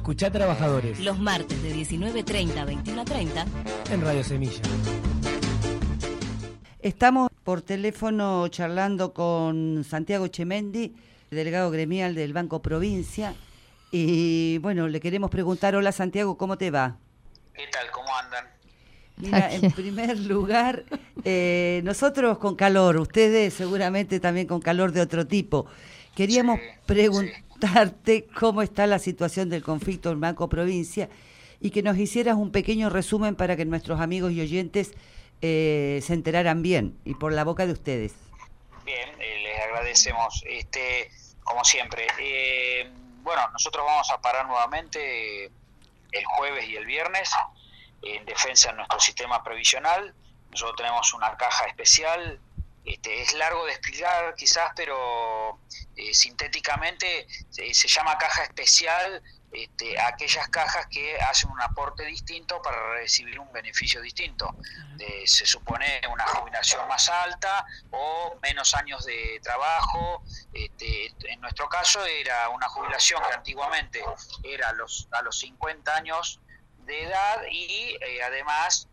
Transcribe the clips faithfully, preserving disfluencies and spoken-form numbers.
Escuchá Trabajadores. Los martes de diecinueve treinta a veintiuno treinta En Radio Semilla. Estamos por teléfono charlando con Santiago Echemendi, delegado gremial del Banco Provincia. Y bueno, le queremos preguntar, hola Santiago, ¿cómo te va? ¿Qué tal? ¿Cómo andan? Mira, en primer lugar, eh, nosotros con calor, ustedes seguramente también con calor de otro tipo. Queríamos Sí, preguntarte sí. cómo está la situación del conflicto en Banco Provincia y que nos hicieras un pequeño resumen para que nuestros amigos y oyentes eh, se enteraran bien y por la boca de ustedes. Bien, eh, les agradecemos. Este, como siempre, eh, bueno, nosotros vamos a parar nuevamente el jueves y el viernes en defensa de nuestro sistema previsional. Nosotros tenemos una caja especial. Este, es largo de explicar quizás, pero eh, sintéticamente eh, se llama caja especial este, a aquellas cajas que hacen un aporte distinto para recibir un beneficio distinto. Eh, se supone una jubilación más alta o menos años de trabajo. Este, en nuestro caso era una jubilación que antiguamente era a los, a los cincuenta años de edad y eh, además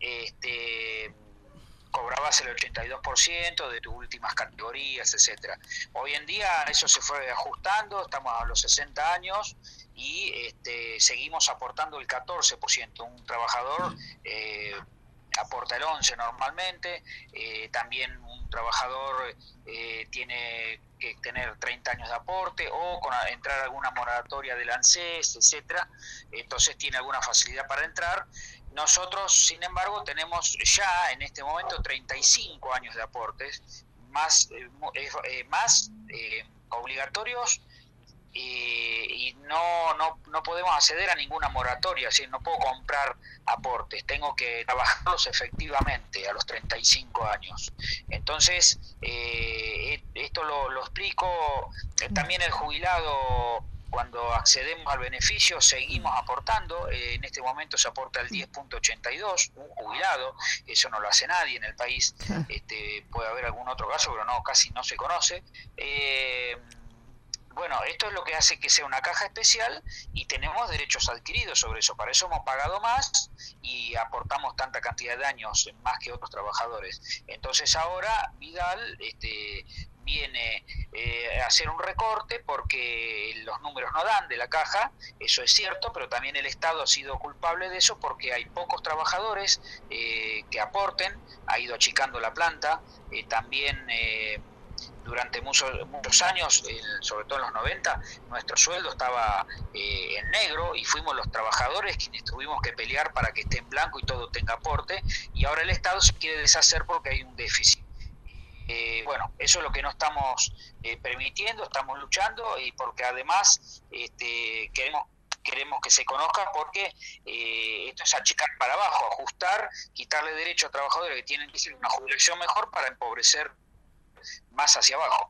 este cobrabas el ochenta y dos por ciento de tus últimas categorías, etcétera. Hoy en día eso se fue ajustando, estamos a los sesenta años y este, seguimos aportando el catorce por ciento. Un trabajador eh, aporta el once por ciento normalmente, eh, también un trabajador eh, tiene que tener treinta años de aporte o con entrar a alguna moratoria del ANSES, etcétera. Entonces tiene alguna facilidad para entrar. Nosotros, sin embargo, tenemos ya en este momento treinta y cinco años de aportes, más, eh, eh, más eh, obligatorios eh, y no, no, no podemos acceder a ninguna moratoria, ¿sí? No puedo comprar aportes, tengo que trabajarlos efectivamente a los treinta y cinco años. Entonces, eh, esto lo, lo explico, eh, también el jubilado... Cuando accedemos al beneficio seguimos aportando, eh, en este momento se aporta el diez punto ochenta y dos, un jubilado, eso no lo hace nadie en el país, este, puede haber algún otro caso, pero no, casi no se conoce. Eh, bueno, esto es lo que hace que sea una caja especial y tenemos derechos adquiridos sobre eso, para eso hemos pagado más y aportamos tanta cantidad de años más que otros trabajadores. Entonces ahora Vidal este, viene eh, a hacer un recorte porque los números no dan de la caja, eso es cierto, pero también el Estado ha sido culpable de eso porque hay pocos trabajadores eh, que aporten, ha ido achicando la planta, eh, también... Eh, Durante muchos, muchos años, eh, sobre todo en los noventa, nuestro sueldo estaba eh, en negro y fuimos los trabajadores quienes tuvimos que pelear para que esté en blanco y todo tenga aporte, y ahora el Estado se quiere deshacer porque hay un déficit. Eh, bueno, eso es lo que no estamos eh, permitiendo, estamos luchando y porque además este, queremos queremos que se conozca porque eh, esto es achicar para abajo, ajustar, quitarle derecho a trabajadores que tienen que hacer una jubilación mejor para empobrecer más hacia abajo.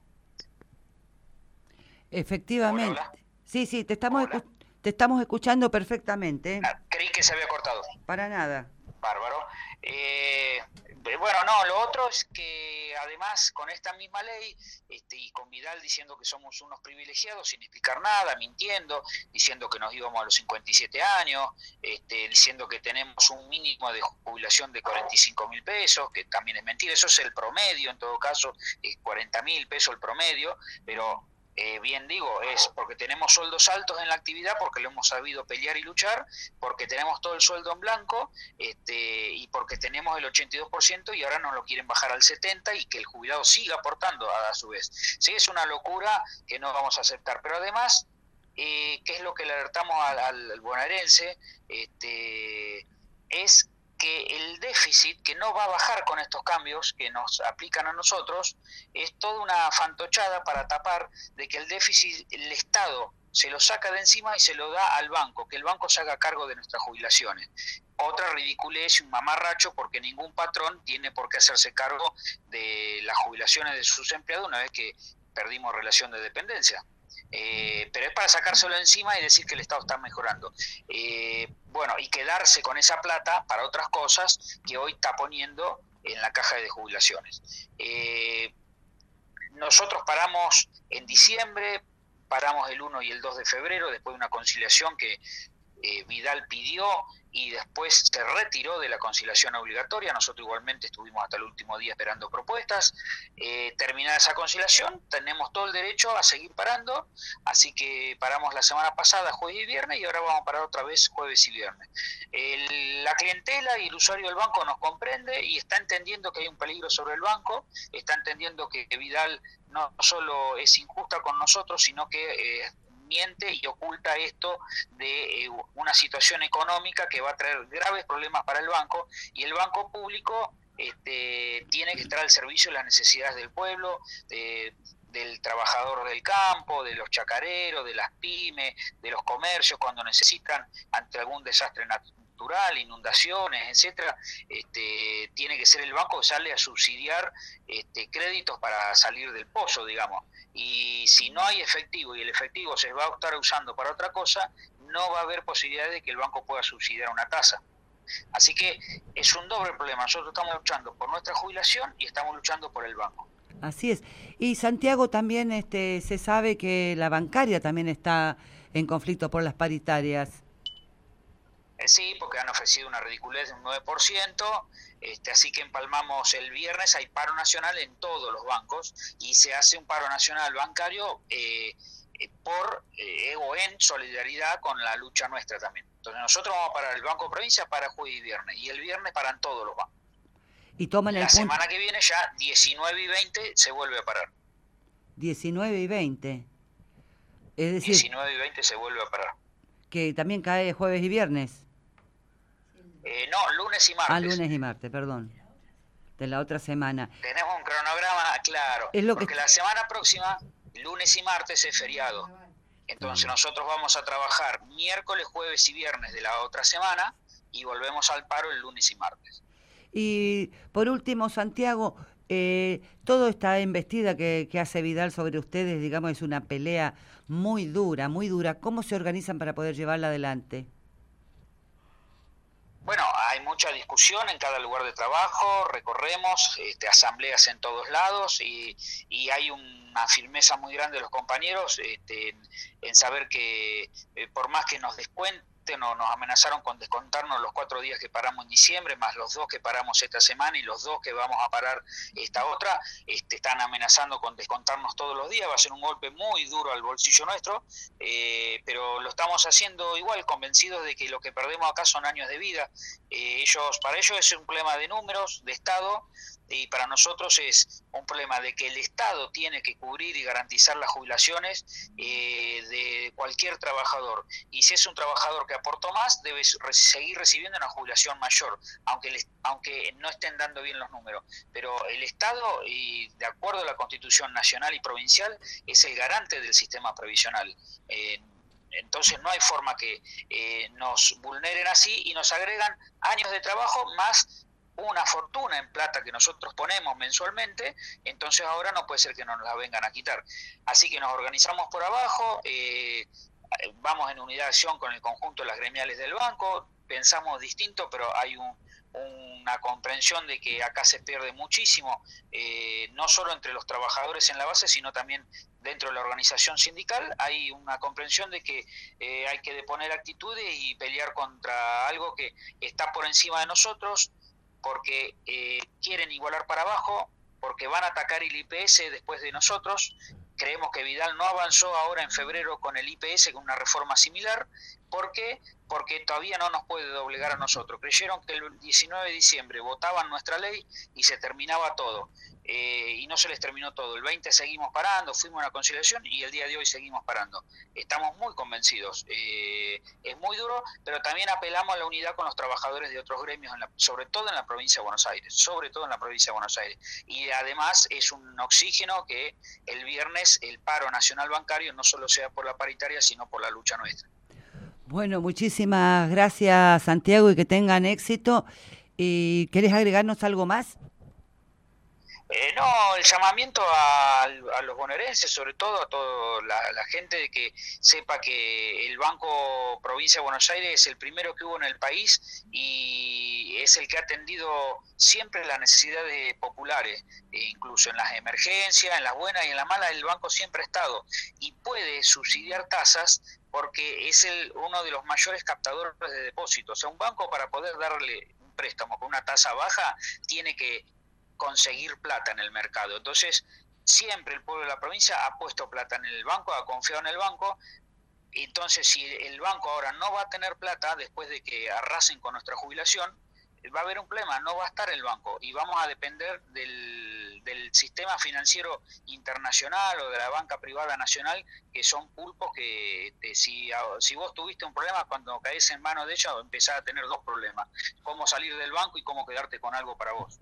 Efectivamente. Hola, hola. Sí, sí, te estamos escu- te estamos escuchando perfectamente. ¿eh? Ah, creí que se había cortado. Para nada. Bárbaro. Eh, bueno, no, lo otro es que además con esta misma ley este, y con Vidal diciendo que somos unos privilegiados sin explicar nada, mintiendo, diciendo que nos íbamos a los cincuenta y siete años, este, diciendo que tenemos un mínimo de jubilación de cuarenta y cinco mil pesos, que también es mentira, eso es el promedio, en todo caso es cuarenta mil pesos el promedio, pero... Eh, bien digo, es porque tenemos sueldos altos en la actividad, porque lo hemos sabido pelear y luchar, porque tenemos todo el sueldo en blanco este, y porque tenemos el ochenta y dos por ciento y ahora nos lo quieren bajar al setenta por ciento y que el jubilado siga aportando a, a su vez. Sí, es una locura que no vamos a aceptar, pero además, eh, ¿qué es lo que le alertamos al, al bonaerense? Este, es que el déficit, que no va a bajar con estos cambios que nos aplican a nosotros, es toda una fantochada para tapar de que el déficit el Estado se lo saca de encima y se lo da al banco, que el banco se haga cargo de nuestras jubilaciones. Otra ridiculez y un mamarracho porque ningún patrón tiene por qué hacerse cargo de las jubilaciones de sus empleados una vez que perdimos relación de dependencia. Eh, pero es para sacárselo encima y decir que el Estado está mejorando. Eh, bueno, y quedarse con esa plata para otras cosas que hoy está poniendo en la caja de jubilaciones. Eh, nosotros paramos en diciembre, paramos el uno y el dos de febrero, después de una conciliación que eh, Vidal pidió y después se retiró de la conciliación obligatoria. Nosotros igualmente estuvimos hasta el último día esperando propuestas. Eh, terminada esa conciliación, tenemos todo el derecho a seguir parando, así que paramos la semana pasada, jueves y viernes, y ahora vamos a parar otra vez jueves y viernes. El, la clientela y el usuario del banco nos comprende y está entendiendo que hay un peligro sobre el banco, está entendiendo que Vidal no solo es injusta con nosotros, sino que eh, miente y oculta esto de eh, una situación económica que va a traer graves problemas para el banco, y el banco público este, tiene que estar al servicio de las necesidades del pueblo, de, del trabajador del campo, de los chacareros, de las pymes, de los comercios cuando necesitan ante algún desastre natural, inundaciones, etcétera. Este, tiene que ser el banco que sale a subsidiar este, créditos para salir del pozo, digamos. Y si no hay efectivo y el efectivo se va a estar usando para otra cosa, no va a haber posibilidad de que el banco pueda subsidiar una tasa. Así que es un doble problema. Nosotros estamos luchando por nuestra jubilación y estamos luchando por el banco. Así es. Y Santiago, también este, se sabe que la bancaria también está en conflicto por las paritarias. Eh, sí, porque han ofrecido una ridiculez de un nueve por ciento, este, así que empalmamos el viernes, hay paro nacional en todos los bancos y se hace un paro nacional bancario eh, eh, por eh, o en solidaridad con la lucha nuestra también. Entonces nosotros vamos a parar el Banco Provincia para jueves y viernes, y el viernes paran todos los bancos. Y toman el la punto. semana que viene ya diecinueve y veinte se vuelve a parar. diecinueve y veinte. Es decir, diecinueve y veinte se vuelve a parar. Que también cae jueves y viernes. Eh, no, lunes y martes. Ah, lunes y martes, perdón. De la otra semana. Tenemos un cronograma claro, es lo porque que... la semana próxima, lunes y martes es feriado. Entonces nosotros vamos a trabajar miércoles, jueves y viernes de la otra semana y volvemos al paro el lunes y martes. Y por último, Santiago, eh, toda esta embestida que, que hace Vidal sobre ustedes, digamos, es una pelea muy dura, muy dura. ¿Cómo se organizan para poder llevarla adelante? Bueno, hay mucha discusión en cada lugar de trabajo, recorremos este, asambleas en todos lados y, y hay una firmeza muy grande de los compañeros este, en, en saber que eh, por más que nos descuenten o nos amenazaron con descontarnos los cuatro días que paramos en diciembre, más los dos que paramos esta semana y los dos que vamos a parar esta otra, este, están amenazando con descontarnos todos los días. Va a ser un golpe muy duro al bolsillo nuestro, eh, pero lo estamos haciendo igual, convencidos de que lo que perdemos acá son años de vida. Eh, ellos, para ellos es un problema de números, de Estado, y para nosotros es un problema de que el Estado tiene que cubrir y garantizar las jubilaciones eh, de cualquier trabajador, y si es un trabajador que aportó más, debe seguir recibiendo una jubilación mayor, aunque, les, aunque no estén dando bien los números, pero el Estado, y de acuerdo a la Constitución nacional y provincial, es el garante del sistema previsional. eh, Entonces no hay forma que eh, nos vulneren así y nos agregan años de trabajo más una fortuna en plata que nosotros ponemos mensualmente. Entonces ahora no puede ser que nos la vengan a quitar. Así que nos organizamos por abajo, eh, vamos en unidad de acción con el conjunto de las gremiales del banco, pensamos distinto, pero hay un, una comprensión de que acá se pierde muchísimo, eh, no solo entre los trabajadores en la base, sino también dentro de la organización sindical. Hay una comprensión de que eh, hay que deponer actitudes y pelear contra algo que está por encima de nosotros, porque eh, quieren igualar para abajo, porque van a atacar el I P S después de nosotros. Creemos que Vidal no avanzó ahora en febrero con el I P S, con una reforma similar. ¿Por qué? Porque todavía no nos puede doblegar a nosotros. Creyeron que el diecinueve de diciembre votaban nuestra ley y se terminaba todo. Eh, y no se les terminó todo. El veinte seguimos parando, fuimos a una conciliación y el día de hoy seguimos parando. Estamos muy convencidos. Eh, es muy duro, pero también apelamos a la unidad con los trabajadores de otros gremios, en la, sobre todo en la provincia de Buenos Aires, sobre todo en la provincia de Buenos Aires. Y además es un oxígeno que el viernes el paro nacional bancario no solo sea por la paritaria, sino por la lucha nuestra. Bueno, muchísimas gracias, Santiago, y que tengan éxito. ¿Y querés agregarnos algo más? Eh, no, el llamamiento a, a los bonaerenses, sobre todo a toda la, la gente, de que sepa que el Banco Provincia de Buenos Aires es el primero que hubo en el país y es el que ha atendido siempre las necesidades populares, e incluso en las emergencias, en las buenas y en las malas, el banco siempre ha estado y puede subsidiar tasas porque es el uno de los mayores captadores de depósitos. O sea, un banco, para poder darle un préstamo con una tasa baja, tiene que conseguir plata en el mercado. Entonces, siempre el pueblo de la provincia ha puesto plata en el banco, ha confiado en el banco. Entonces, si el banco ahora no va a tener plata después de que arrasen con nuestra jubilación, va a haber un problema, no va a estar el banco y vamos a depender del, del sistema financiero internacional o de la banca privada nacional, que son pulpos que te, si, si vos tuviste un problema, cuando caes en manos de ellos empezás a tener dos problemas: cómo salir del banco y cómo quedarte con algo para vos.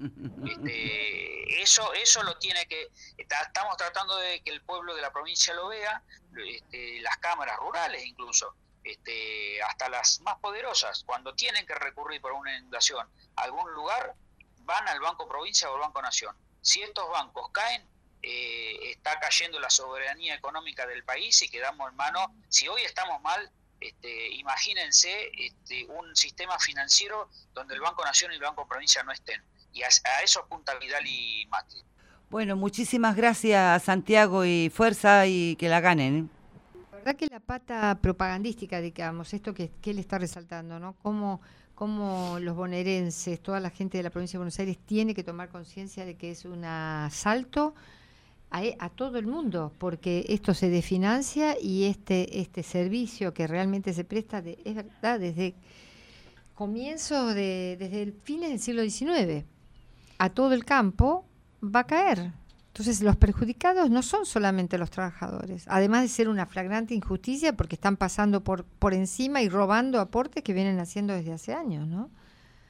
Este, eso eso lo tiene que, estamos tratando de que el pueblo de la provincia lo vea, este, las cámaras rurales incluso. Este, hasta las más poderosas, cuando tienen que recurrir por una inundación a algún lugar, van al Banco Provincia o al Banco Nación. Si estos bancos caen, eh, está cayendo la soberanía económica del país y quedamos en manos. Si hoy estamos mal, este, imagínense este, un sistema financiero donde el Banco Nación y el Banco Provincia no estén. Y a, a eso apunta Vidal y Macri. Bueno, muchísimas gracias, Santiago, y fuerza y que la ganen. La verdad que la pata propagandística, digamos, esto que, que él está resaltando, ¿no? Cómo, cómo los bonaerenses, toda la gente de la provincia de Buenos Aires tiene que tomar conciencia de que es un asalto a, a todo el mundo, porque esto se desfinancia y este este servicio que realmente se presta, de, es verdad, desde comienzos, de, desde el fines del siglo diecinueve, a todo el campo va a caer. Entonces, los perjudicados no son solamente los trabajadores, además de ser una flagrante injusticia porque están pasando por por encima y robando aportes que vienen haciendo desde hace años, ¿no?